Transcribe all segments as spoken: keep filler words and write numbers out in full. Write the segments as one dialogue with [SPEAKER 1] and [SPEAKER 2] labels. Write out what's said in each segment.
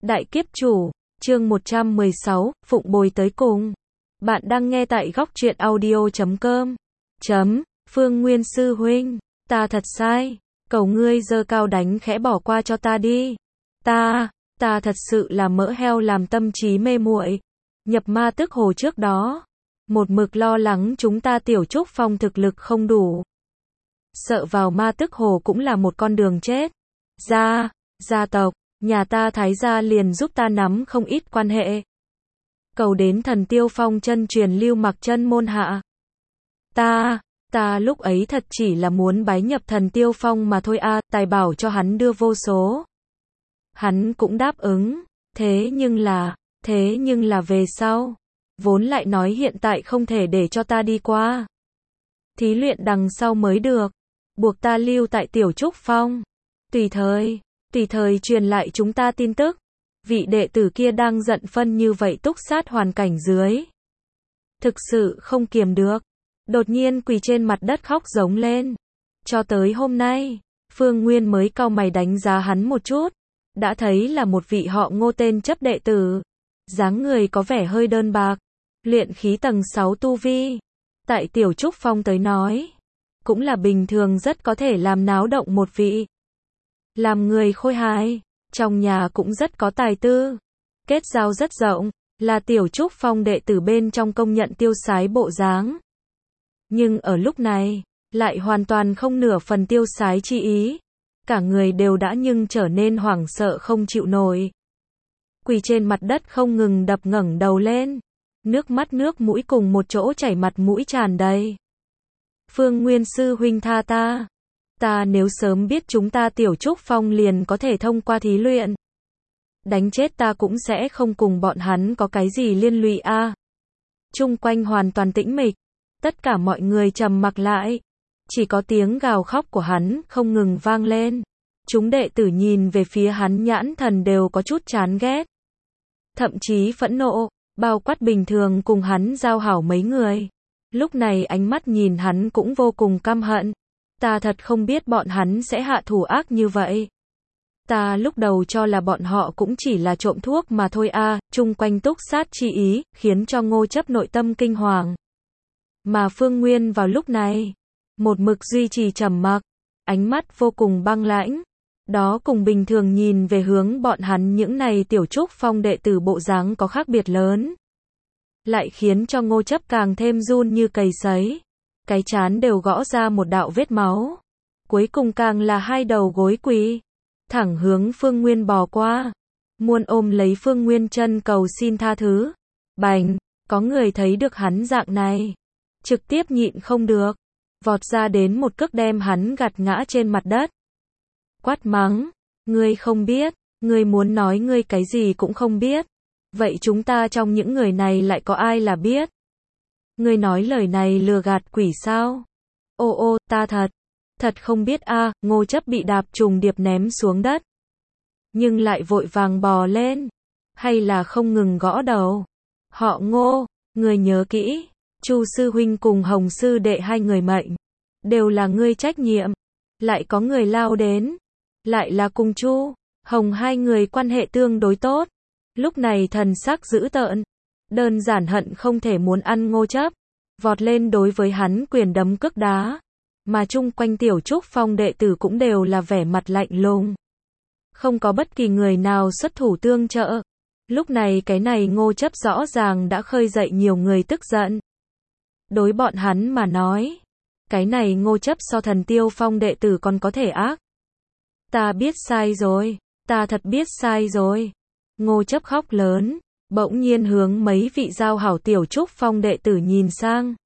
[SPEAKER 1] Đại kiếp chủ, chương một trăm mười sáu, phụng bồi tới cùng. Bạn đang nghe tại góc truyện audio chấm com. Chấm, Phương Nguyên sư huynh, ta thật sai, cầu ngươi giơ cao đánh khẽ bỏ qua cho ta đi. Ta, ta thật sự là mỡ heo làm tâm trí mê muội. Nhập ma tức hồ trước đó, một mực lo lắng chúng ta Tiểu Trúc Phong thực lực không đủ. Sợ vào ma tức hồ cũng là một con đường chết. Gia, gia tộc, nhà ta Thái gia liền giúp ta nắm không ít quan hệ. Cầu đến Thần Tiêu Phong chân truyền Lưu Mặc Chân môn hạ. Ta, ta lúc ấy thật chỉ là muốn bái nhập Thần Tiêu Phong mà thôi a, tài bảo cho hắn đưa vô số. Hắn cũng đáp ứng, thế nhưng là, thế nhưng là về sau, vốn lại nói hiện tại không thể để cho ta đi qua. Thí luyện đằng sau mới được, buộc ta lưu tại Tiểu Trúc Phong. Tùy thời, tùy thời truyền lại chúng ta tin tức. Vị đệ tử kia đang giận phân như vậy túc sát hoàn cảnh dưới. Thực sự không kiềm được. Đột nhiên quỳ trên mặt đất khóc giống lên. Cho tới hôm nay, Phương Nguyên mới cau mày đánh giá hắn một chút. Đã thấy là một vị họ Ngô tên chấp đệ tử. Dáng người có vẻ hơi đơn bạc. Luyện khí tầng sáu tu vi. Tại Tiểu Trúc Phong tới nói, cũng là bình thường rất có thể làm náo động một vị. Làm người khôi hài, trong nhà cũng rất có tài tư, kết giao rất rộng, là Tiểu Trúc Phong đệ tử bên trong công nhận tiêu sái bộ dáng. Nhưng ở lúc này, lại hoàn toàn không nửa phần tiêu sái chi ý. Cả người đều đã nhưng trở nên hoảng sợ không chịu nổi. Quỳ trên mặt đất không ngừng đập ngẩng đầu lên. Nước mắt nước mũi cùng một chỗ chảy mặt mũi tràn đầy. Phương Nguyên sư huynh tha ta. Ta nếu sớm biết chúng ta Tiểu Trúc Phong liền có thể thông qua thí luyện. Đánh chết ta cũng sẽ không cùng bọn hắn có cái gì liên lụy a. À. Chung quanh hoàn toàn tĩnh mịch. Tất cả mọi người trầm mặc lại. Chỉ có tiếng gào khóc của hắn không ngừng vang lên. Chúng đệ tử nhìn về phía hắn nhãn thần đều có chút chán ghét. Thậm chí phẫn nộ, bao quát bình thường cùng hắn giao hảo mấy người. Lúc này ánh mắt nhìn hắn cũng vô cùng căm hận. Ta thật không biết bọn hắn sẽ hạ thủ ác như vậy. Ta lúc đầu cho là bọn họ cũng chỉ là trộm thuốc mà thôi a, à, chung quanh túc sát chi ý, khiến cho Ngô Chấp nội tâm kinh hoàng. Mà Phương Nguyên vào lúc này, một mực duy trì trầm mặc, ánh mắt vô cùng băng lãnh. Đó cùng bình thường nhìn về hướng bọn hắn những này Tiểu Trúc Phong đệ tử bộ dáng có khác biệt lớn. Lại khiến cho Ngô Chấp càng thêm run như cầy sấy. Cái trán đều gõ ra một đạo vết máu. Cuối cùng càng là hai đầu gối quỳ, thẳng hướng Phương Nguyên bò qua. Muốn ôm lấy Phương Nguyên chân cầu xin tha thứ. Bành, có người thấy được hắn dạng này. Trực tiếp nhịn không được. Vọt ra đến một cước đem hắn gạt ngã trên mặt đất. Quát mắng, ngươi không biết, ngươi muốn nói ngươi cái gì cũng không biết. Vậy chúng ta trong những người này lại có ai là biết? Ngươi nói lời này lừa gạt quỷ sao? Ô ô, ta thật, thật không biết a. À, Ngô Chấp bị đạp trùng điệp ném xuống đất. Nhưng lại vội vàng bò lên. Hay là không ngừng gõ đầu. Họ Ngô, ngươi nhớ kỹ, Chu sư huynh cùng Hồng sư đệ hai người mệnh. Đều là ngươi trách nhiệm. Lại có người lao đến. Lại là cùng Chu, Hồng hai người quan hệ tương đối tốt. Lúc này thần sắc dữ tợn. Đơn giản hận không thể muốn ăn Ngô Chấp. Vọt lên đối với hắn quyền đấm cước đá. Mà chung quanh Tiểu Trúc Phong đệ tử cũng đều là vẻ mặt lạnh lùng. Không có bất kỳ người nào xuất thủ tương trợ. Lúc này cái này Ngô Chấp rõ ràng đã khơi dậy nhiều người tức giận. Đối bọn hắn mà nói, cái này Ngô Chấp so Thần Tiêu Phong đệ tử còn có thể ác. Ta biết sai rồi, ta thật biết sai rồi. Ngô Chấp khóc lớn. Bỗng nhiên hướng mấy vị giao hảo Tiểu Trúc Phong đệ tử nhìn sang.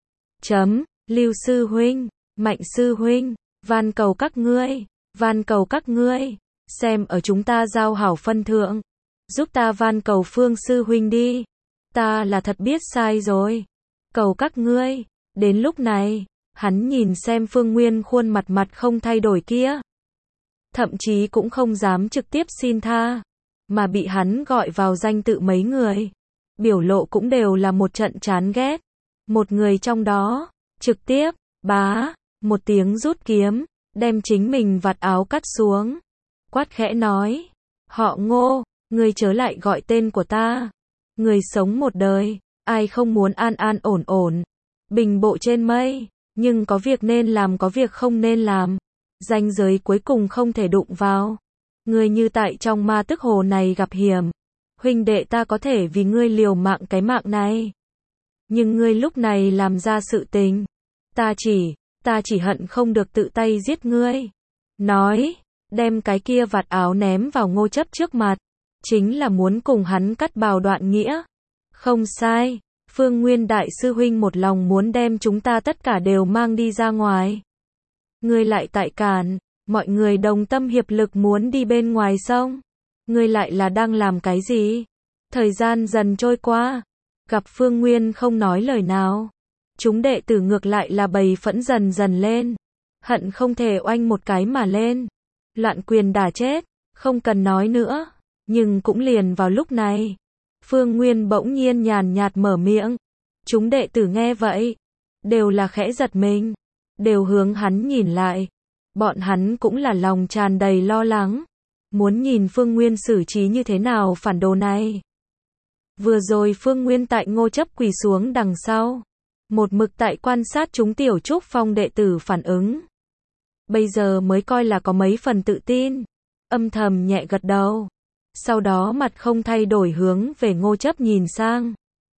[SPEAKER 1] Chấm, Lưu sư huynh, Mạnh sư huynh, van cầu các ngươi, van cầu các ngươi, xem ở chúng ta giao hảo phân thượng, giúp ta van cầu Phương sư huynh đi. Ta là thật biết sai rồi. Cầu các ngươi. Đến lúc này, hắn nhìn xem Phương Nguyên khuôn mặt mặt không thay đổi kia. Thậm chí cũng không dám trực tiếp xin tha. Mà bị hắn gọi vào danh tự mấy người. Biểu lộ cũng đều là một trận chán ghét. Một người trong đó, trực tiếp, bá, một tiếng rút kiếm, đem chính mình vạt áo cắt xuống. Quát khẽ nói, họ Ngô, Ngươi chớ lại gọi tên của ta. Người sống một đời, ai không muốn an an ổn ổn, bình bộ trên mây, nhưng có việc nên làm có việc không nên làm. Ranh giới cuối cùng không thể đụng vào. Ngươi như tại trong ma tức hồ này gặp hiểm. Huynh đệ ta có thể vì ngươi liều mạng cái mạng này. Nhưng ngươi lúc này làm ra sự tình. Ta chỉ, ta chỉ hận không được tự tay giết ngươi. Nói, đem cái kia vạt áo ném vào Ngô Chấp trước mặt. Chính là muốn cùng hắn cắt bào đoạn nghĩa. Không sai, Phương Nguyên đại sư huynh một lòng muốn đem chúng ta tất cả đều mang đi ra ngoài. Ngươi lại tại cản, mọi người đồng tâm hiệp lực muốn đi bên ngoài sông. Ngươi lại là đang làm cái gì? Thời gian dần trôi qua, gặp Phương Nguyên không nói lời nào. Chúng đệ tử ngược lại là bầy phẫn dần dần lên. Hận không thể oanh một cái mà lên. Loạn quyền đả chết, không cần nói nữa. Nhưng cũng liền vào lúc này, Phương Nguyên bỗng nhiên nhàn nhạt mở miệng. Chúng đệ tử nghe vậy, đều là khẽ giật mình, đều hướng hắn nhìn lại. Bọn hắn cũng là lòng tràn đầy lo lắng, muốn nhìn Phương Nguyên xử trí như thế nào phản đồ này. Vừa rồi Phương Nguyên tại Ngô Chấp quỳ xuống đằng sau, một mực tại quan sát chúng Tiểu Trúc Phong đệ tử phản ứng. Bây giờ mới coi là có mấy phần tự tin, âm thầm nhẹ gật đầu. Sau đó mặt không thay đổi hướng về Ngô Chấp nhìn sang.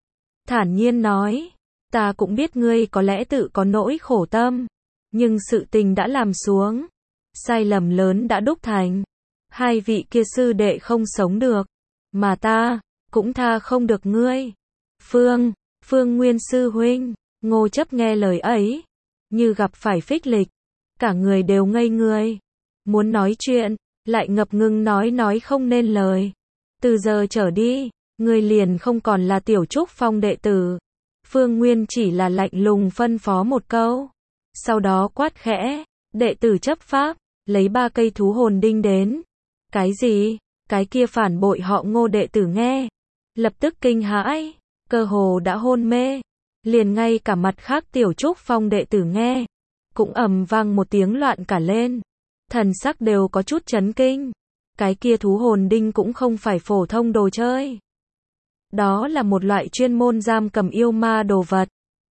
[SPEAKER 1] Thản nhiên nói, ta cũng biết ngươi có lẽ tự có nỗi khổ tâm, nhưng sự tình đã làm xuống, sai lầm lớn đã đúc thành. Hai vị kia sư đệ không sống được, mà ta cũng tha không được ngươi. Phương, Phương Nguyên sư huynh, Ngô Chấp nghe lời ấy, như gặp phải phích lịch, cả người đều ngây người, muốn nói chuyện, lại ngập ngừng nói nói không nên lời. Từ giờ trở đi, ngươi liền không còn là Tiểu Trúc Phong đệ tử. Phương Nguyên chỉ là lạnh lùng phân phó một câu, sau đó quát khẽ, đệ tử chấp pháp, lấy ba cây thú hồn đinh đến. Cái gì? Cái kia phản bội họ Ngô đệ tử nghe, lập tức kinh hãi, cơ hồ đã hôn mê. Liền ngay cả mặt khác Tiểu Trúc Phong đệ tử nghe, cũng ầm vang một tiếng loạn cả lên. Thần sắc đều có chút chấn kinh. Cái kia thú hồn đinh cũng không phải phổ thông đồ chơi. Đó là một loại chuyên môn giam cầm yêu ma đồ vật.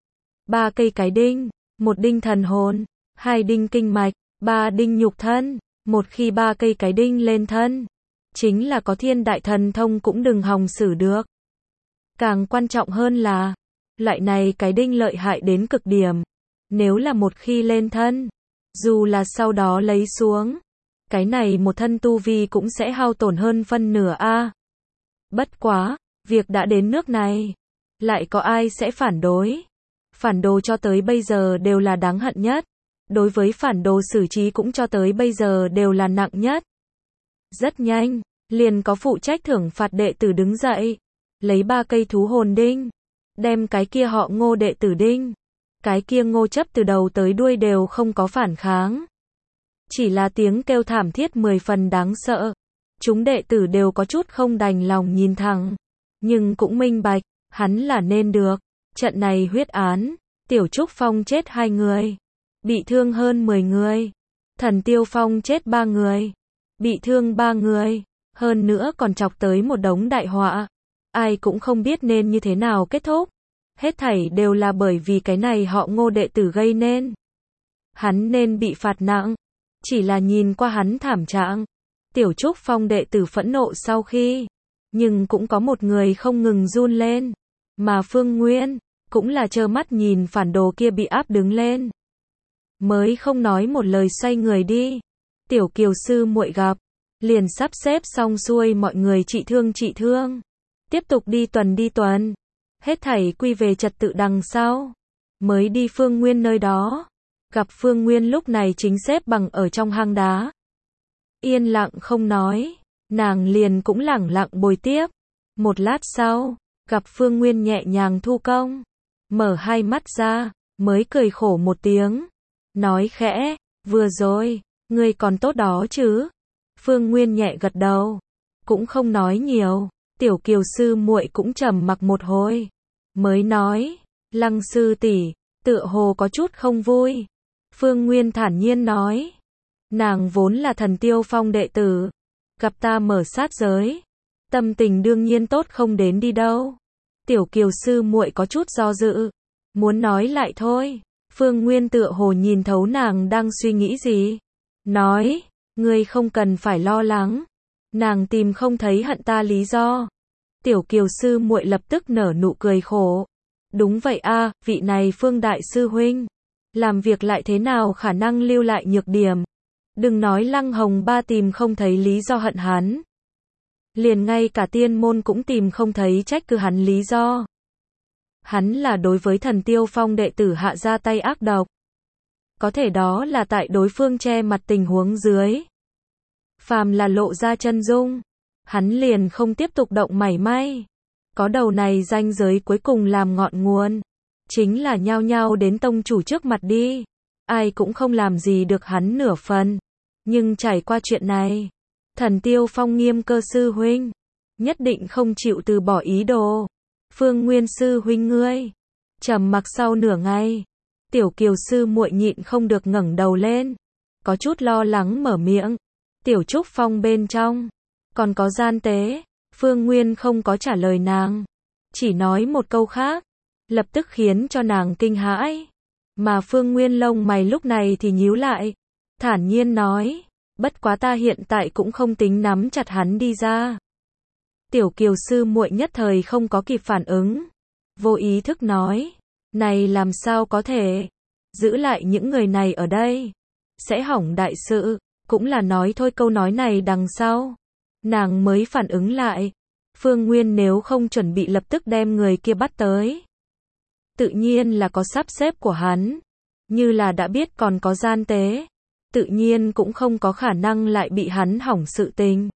[SPEAKER 1] Ba cây cái đinh, một đinh thần hồn, hai đinh kinh mạch, ba đinh nhục thân. Một khi ba cây cái đinh lên thân, chính là có thiên đại thần thông cũng đừng hòng xử được. Càng quan trọng hơn là, loại này cái đinh lợi hại đến cực điểm. Nếu là một khi lên thân, dù là sau đó lấy xuống, cái này một thân tu vi cũng sẽ hao tổn hơn phân nửa a. Bất quá, việc đã đến nước này, lại có ai sẽ phản đối? Phản đồ cho tới bây giờ đều là đáng hận nhất. Đối với phản đồ xử trí cũng cho tới bây giờ đều là nặng nhất. Rất nhanh, liền có phụ trách thưởng phạt đệ tử đứng dậy, lấy ba cây thú hồn đinh, đem cái kia họ Ngô đệ tử đinh. Cái kia Ngô Chấp từ đầu tới đuôi đều không có phản kháng. Chỉ là tiếng kêu thảm thiết mười phần đáng sợ. Chúng đệ tử đều có chút không đành lòng nhìn thẳng. Nhưng cũng minh bạch, hắn là nên được. Trận này huyết án, Tiểu Trúc Phong chết hai người, bị thương hơn mười người. Thần Tiêu Phong chết ba người, bị thương ba người. Hơn nữa còn chọc tới một đống đại họa. Ai cũng không biết nên như thế nào kết thúc. Hết thảy đều là bởi vì cái này họ Ngô đệ tử gây nên. Hắn nên bị phạt nặng. Chỉ là nhìn qua hắn thảm trạng, Tiểu Trúc Phong đệ tử phẫn nộ sau khi, nhưng cũng có một người không ngừng run lên. Mà Phương Nguyên, cũng là trơ mắt nhìn phản đồ kia bị áp đứng lên. Mới không nói một lời xoay người đi. Tiểu Kiều sư muội gặp, liền sắp xếp xong xuôi mọi người trị thương trị thương. Tiếp tục đi tuần đi tuần. Hết thảy quy về trật tự đằng sau. Mới đi Phương Nguyên nơi đó. Gặp Phương Nguyên lúc này chính xếp bằng ở trong hang đá. Yên lặng không nói. Nàng liền cũng lẳng lặng bồi tiếp. Một lát sau, gặp Phương Nguyên nhẹ nhàng thu công. Mở hai mắt ra, mới cười khổ một tiếng. Nói khẽ, vừa rồi, ngươi còn tốt đó chứ. Phương Nguyên nhẹ gật đầu. Cũng không nói nhiều. Tiểu Kiều sư muội cũng trầm mặc một hồi. Mới nói, Lăng sư tỷ, tựa hồ có chút không vui. Phương Nguyên thản nhiên nói. Nàng vốn là Thần Tiêu Phong đệ tử. Gặp ta mở sát giới. tâm tình đương nhiên tốt không đến đi đâu. Tiểu Kiều sư muội có chút do dự, muốn nói lại thôi. Phương Nguyên tựa hồ nhìn thấu nàng đang suy nghĩ gì, nói, ngươi không cần phải lo lắng, nàng tìm không thấy hận ta lý do. Tiểu Kiều sư muội lập tức nở nụ cười khổ. Đúng vậy a, vị này Phương đại sư huynh, làm việc lại thế nào khả năng lưu lại nhược điểm. Đừng nói Lăng Hồng Ba tìm không thấy lý do hận hắn, liền ngay cả tiên môn cũng tìm không thấy trách cứ hắn lý do. Hắn là đối với Thần Tiêu Phong đệ tử hạ ra tay ác độc. Có thể đó là tại đối phương che mặt tình huống dưới. Phàm là lộ ra chân dung, hắn liền không tiếp tục động mảy may. Có đầu này ranh giới cuối cùng làm ngọn nguồn, chính là nhao nhao đến tông chủ trước mặt đi. Ai cũng không làm gì được hắn nửa phần. Nhưng trải qua chuyện này, Thần Tiêu Phong Nghiêm Cơ sư huynh nhất định không chịu từ bỏ ý đồ. Phương Nguyên sư huynh ngươi. Trầm mặc sau nửa ngày, Tiểu Kiều sư muội nhịn không được ngẩng đầu lên, có chút lo lắng mở miệng. Tiểu Trúc Phong bên trong còn có gian tế. Phương Nguyên không có trả lời nàng, chỉ nói một câu khác, lập tức khiến cho nàng kinh hãi. Mà Phương Nguyên lông mày lúc này thì nhíu lại, thản nhiên nói, bất quá ta hiện tại cũng không tính nắm chặt hắn đi ra. Tiểu Kiều sư muội nhất thời không có kịp phản ứng, vô ý thức nói, này làm sao có thể, giữ lại những người này ở đây, sẽ hỏng đại sự. Cũng là nói thôi, câu nói này đằng sau, nàng mới phản ứng lại, Phương Nguyên nếu không chuẩn bị lập tức đem người kia bắt tới, tự nhiên là có sắp xếp của hắn, như là đã biết còn có gian tế, tự nhiên cũng không có khả năng lại bị hắn hỏng sự tình.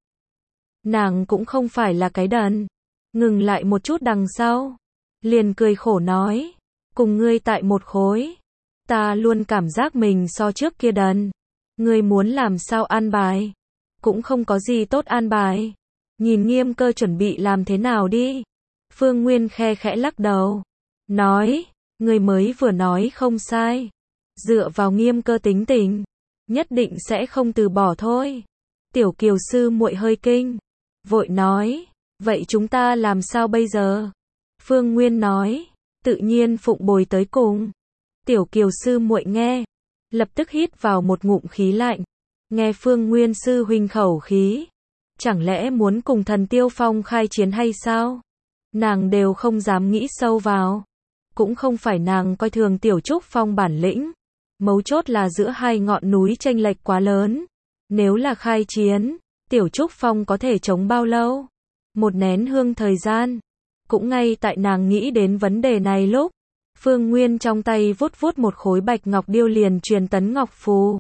[SPEAKER 1] Nàng cũng không phải là cái đần, ngừng lại một chút đằng sau, liền cười khổ nói, cùng ngươi tại một khối, ta luôn cảm giác mình so trước kia đần. Ngươi muốn làm sao an bài, cũng không có gì tốt an bài, nhìn Nghiêm Cơ chuẩn bị làm thế nào đi. Phương Nguyên khe khẽ lắc đầu, nói, ngươi mới vừa nói không sai, dựa vào Nghiêm Cơ tính tình, nhất định sẽ không từ bỏ thôi. Tiểu Kiều sư muội hơi kinh, vội nói, vậy chúng ta làm sao bây giờ? Phương Nguyên nói, tự nhiên phụng bồi tới cùng. Tiểu Kiều sư muội nghe, lập tức hít vào một ngụm khí lạnh, nghe Phương Nguyên sư huynh khẩu khí, chẳng lẽ muốn cùng Thần Tiêu Phong khai chiến hay sao? Nàng đều không dám nghĩ sâu vào, cũng không phải nàng coi thường Tiểu Trúc Phong bản lĩnh, mấu chốt là giữa hai ngọn núi chênh lệch quá lớn, nếu là khai chiến, Tiểu Trúc Phong có thể chống bao lâu? Một nén hương thời gian. Cũng ngay tại nàng nghĩ đến vấn đề này lúc, Phương Nguyên trong tay vuốt vuốt một khối bạch ngọc điêu liền truyền tấn ngọc phù.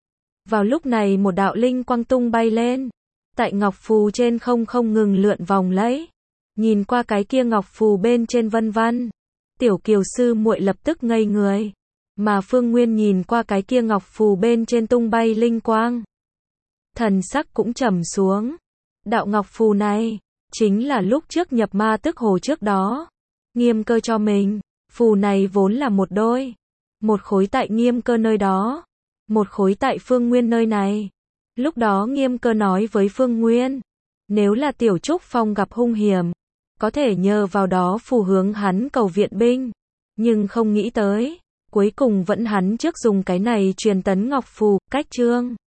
[SPEAKER 1] Vào lúc này một đạo linh quang tung bay lên, tại ngọc phù trên không không ngừng lượn vòng lấy. Nhìn qua cái kia ngọc phù bên trên vân văn, Tiểu Kiều sư muội lập tức ngây người, mà Phương Nguyên nhìn qua cái kia ngọc phù bên trên tung bay linh quang, thần sắc cũng trầm xuống. Đạo ngọc phù này chính là lúc trước nhập ma tức hồ trước đó Nghiêm Cơ cho mình. Phù này vốn là một đôi, một khối tại Nghiêm Cơ nơi đó, một khối tại Phương Nguyên nơi này. Lúc đó Nghiêm Cơ nói với Phương Nguyên, nếu là Tiểu Trúc Phong gặp hung hiểm, có thể nhờ vào đó phù hướng hắn cầu viện binh, nhưng không nghĩ tới, cuối cùng vẫn hắn trước dùng cái này truyền tấn ngọc phù, cách trương.